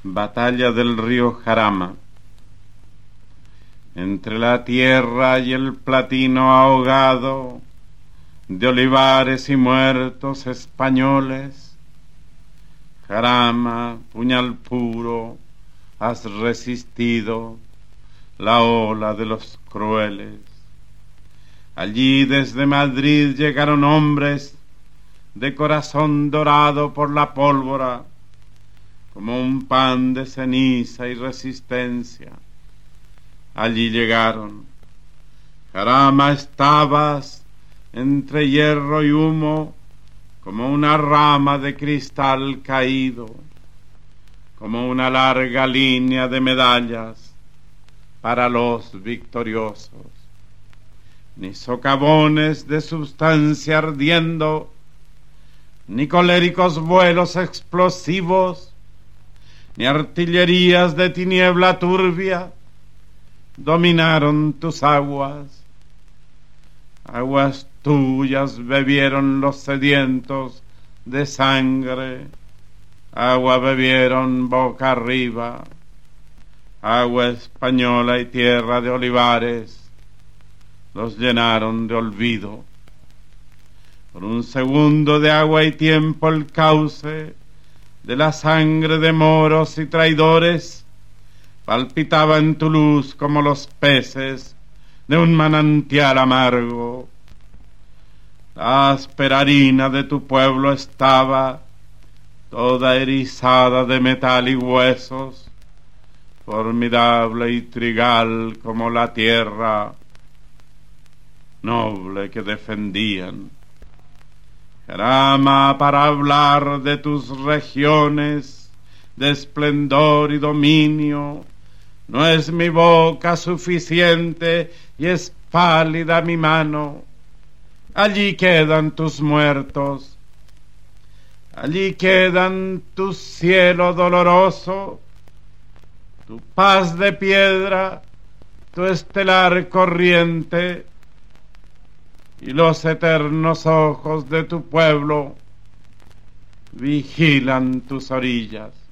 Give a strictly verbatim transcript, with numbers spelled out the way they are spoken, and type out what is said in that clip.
Batalla del río Jarama. Entre la tierra y el platino ahogado de olivares y muertos españoles, Jarama, puñal puro, has resistido la ola de los crueles. Allí desde Madrid llegaron hombres de corazón dorado por la pólvora, como un pan de ceniza y resistencia. Allí llegaron. Jarama, estabas entre hierro y humo, como una rama de cristal caído, como una larga línea de medallas para los victoriosos. Ni socavones de substancia ardiendo, ni coléricos vuelos explosivos, ni artillerías de tiniebla turbia dominaron tus aguas. Aguas tuyas bebieron los sedientos de sangre, agua bebieron boca arriba, agua española y tierra de olivares los llenaron de olvido. Por un segundo de agua y tiempo el cauce de la sangre de moros y traidores palpitaba en tu luz como los peces de un manantial amargo. La áspera harina de tu pueblo estaba toda erizada de metal y huesos, formidable y trigal como la tierra noble que defendían. Jarama, para hablar de tus regiones de esplendor y dominio, no es mi boca suficiente y es pálida mi mano. Allí quedan tus muertos, allí quedan tu cielo doloroso, tu paz de piedra, tu estelar corriente, y los eternos ojos de tu pueblo vigilan tus orillas.